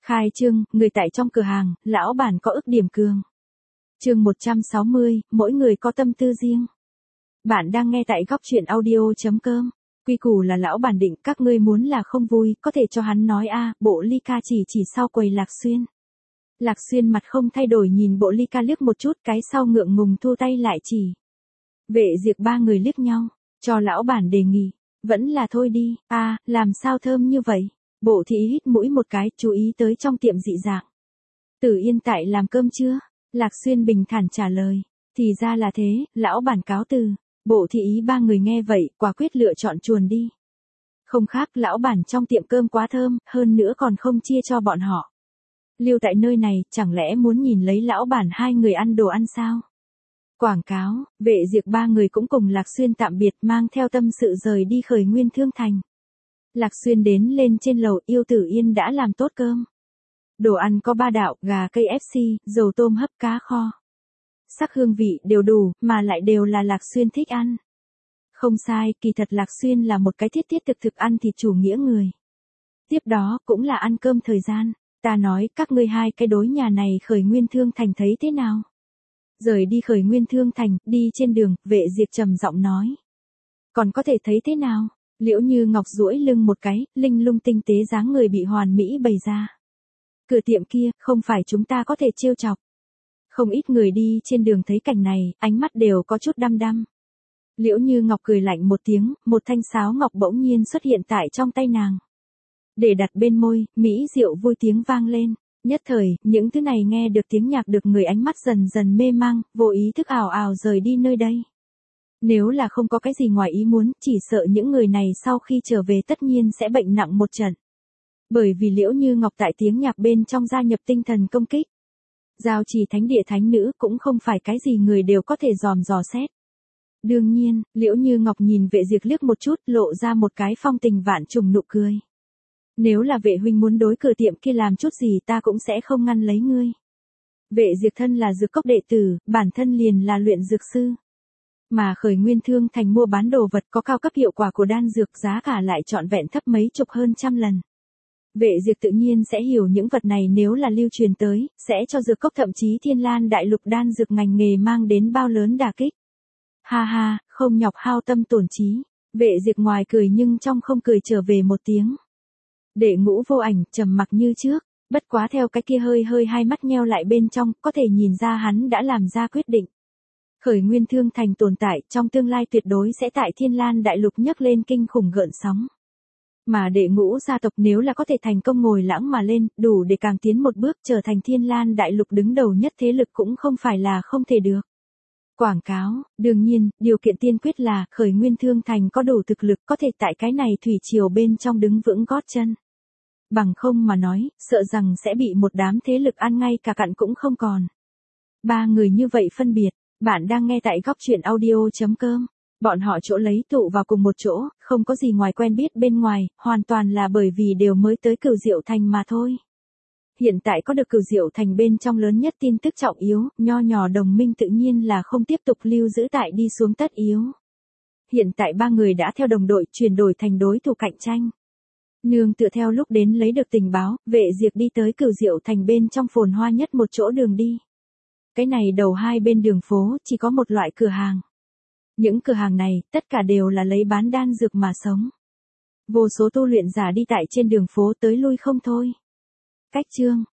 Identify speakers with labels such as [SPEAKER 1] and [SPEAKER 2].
[SPEAKER 1] Khai trương, người tại trong cửa hàng, lão bản có ức điểm cường. Chương 160, mỗi người có tâm tư riêng. Bạn đang nghe tại góc truyện audio.com. Quy củ là lão bản định, các ngươi muốn là không vui, có thể cho hắn nói Bộ Ly Ca chỉ sau quầy Lạc Xuyên. Lạc Xuyên mặt không thay đổi nhìn Bộ Ly Ca liếc một chút, cái sau ngượng ngùng thu tay lại chỉ. Vệ Diệp ba người liếc nhau, cho lão bản đề nghị, vẫn là thôi đi, làm sao thơm như vậy. Bộ thị hít mũi một cái, chú ý tới trong tiệm dị dạng. Tử Yên tại làm cơm chưa? Lạc Xuyên bình thản trả lời, thì ra là thế, lão bản cáo từ. Bộ thị ý ba người nghe vậy, quả quyết lựa chọn chuồn đi. Không khác, lão bản trong tiệm cơm quá thơm, hơn nữa còn không chia cho bọn họ. Lưu tại nơi này, chẳng lẽ muốn nhìn lấy lão bản hai người ăn đồ ăn sao? Quảng cáo, Vệ Diệp ba người cũng cùng Lạc Xuyên tạm biệt, mang theo tâm sự rời đi Khởi Nguyên Thương Thành. Lạc Xuyên đến lên trên lầu, Yêu Tử Yên đã làm tốt cơm. Đồ ăn có 3 đạo, gà KFC, dầu tôm hấp, cá kho. Sắc hương vị đều đủ, mà lại đều là Lạc Xuyên thích ăn. Không sai, kỳ thật Lạc Xuyên là một cái thiết thực ăn thịt chủ nghĩa người. Tiếp đó, cũng là ăn cơm thời gian. Ta nói, các ngươi hai cái đối nhà này Khởi Nguyên Thương Thành thấy thế nào? Rời đi Khởi Nguyên Thương Thành, đi trên đường, Vệ Diệp trầm giọng nói. Còn có thể thấy thế nào? Liễu Như Ngọc duỗi lưng một cái, linh lung tinh tế dáng người bị hoàn mỹ bày ra. Cửa tiệm kia, không phải chúng ta có thể trêu chọc. Không ít người đi trên đường thấy cảnh này, ánh mắt đều có chút đăm đăm. Liễu Như Ngọc cười lạnh một tiếng, một thanh sáo ngọc bỗng nhiên xuất hiện tại trong tay nàng. Để đặt bên môi, mỹ diệu vui tiếng vang lên. Nhất thời, những thứ này nghe được tiếng nhạc được người ánh mắt dần dần mê mang, vô ý thức ảo ảo rời đi nơi đây. Nếu là không có cái gì ngoài ý muốn, chỉ sợ những người này sau khi trở về tất nhiên sẽ bệnh nặng một trận. Bởi vì Liễu Như Ngọc tại tiếng nhạc bên trong gia nhập tinh thần công kích. Giao Trì thánh địa thánh nữ cũng không phải cái gì người đều có thể dòm dò xét. Đương nhiên, Liễu Như Ngọc nhìn Vệ Diệp liếc một chút, lộ ra một cái phong tình vạn trùng nụ cười. Nếu là Vệ huynh muốn đối cửa tiệm kia làm chút gì ta cũng sẽ không ngăn lấy ngươi. Vệ Diệp thân là dược cốc đệ tử, bản thân liền là luyện dược sư. Mà Khởi Nguyên Thương Thành mua bán đồ vật có cao cấp hiệu quả của đan dược, giá cả lại trọn vẹn thấp mấy chục hơn trăm lần. Vệ Diệp tự nhiên sẽ hiểu những vật này nếu là lưu truyền tới, sẽ cho dược cốc thậm chí Thiên Lan đại lục đan dược ngành nghề mang đến bao lớn đả kích. Ha ha, không nhọc hao tâm tổn trí. Vệ Diệp ngoài cười nhưng trong không cười trở về một tiếng. Đệ Ngũ vô ảnh, trầm mặc như trước, bất quá theo cái kia hơi hai mắt nheo lại bên trong, có thể nhìn ra hắn đã làm ra quyết định. Khởi Nguyên Thương Thành tồn tại, trong tương lai tuyệt đối sẽ tại Thiên Lan đại lục nhấc lên kinh khủng gợn sóng. Mà Đệ Ngũ gia tộc nếu là có thể thành công ngồi lãng mà lên, đủ để càng tiến một bước trở thành Thiên Lan đại lục đứng đầu nhất thế lực cũng không phải là không thể được. Quảng cáo, đương nhiên, điều kiện tiên quyết là Khởi Nguyên Thương Thành có đủ thực lực có thể tại cái này thủy triều bên trong đứng vững gót chân. Bằng không mà nói, sợ rằng sẽ bị một đám thế lực ăn ngay cả cặn cũng không còn. Ba người như vậy phân biệt, bạn đang nghe tại góc truyện audio.com. Bọn họ chỗ lấy tụ vào cùng một chỗ, không có gì ngoài quen biết bên ngoài, hoàn toàn là bởi vì đều mới tới Cửu Diệu Thành mà thôi. Hiện tại có được Cửu Diệu Thành bên trong lớn nhất tin tức trọng yếu, nho nhỏ đồng minh tự nhiên là không tiếp tục lưu giữ tại đi xuống tất yếu. Hiện tại ba người đã theo đồng đội chuyển đổi thành đối thủ cạnh tranh. Nương tựa theo lúc đến lấy được tình báo, Vệ Diệp đi tới Cửu Diệu Thành bên trong phồn hoa nhất một chỗ đường đi. Cái này đầu hai bên đường phố chỉ có một loại cửa hàng. Những cửa hàng này, tất cả đều là lấy bán đan dược mà sống. Vô số tu luyện giả đi tại trên đường phố tới lui không thôi. Cách chương,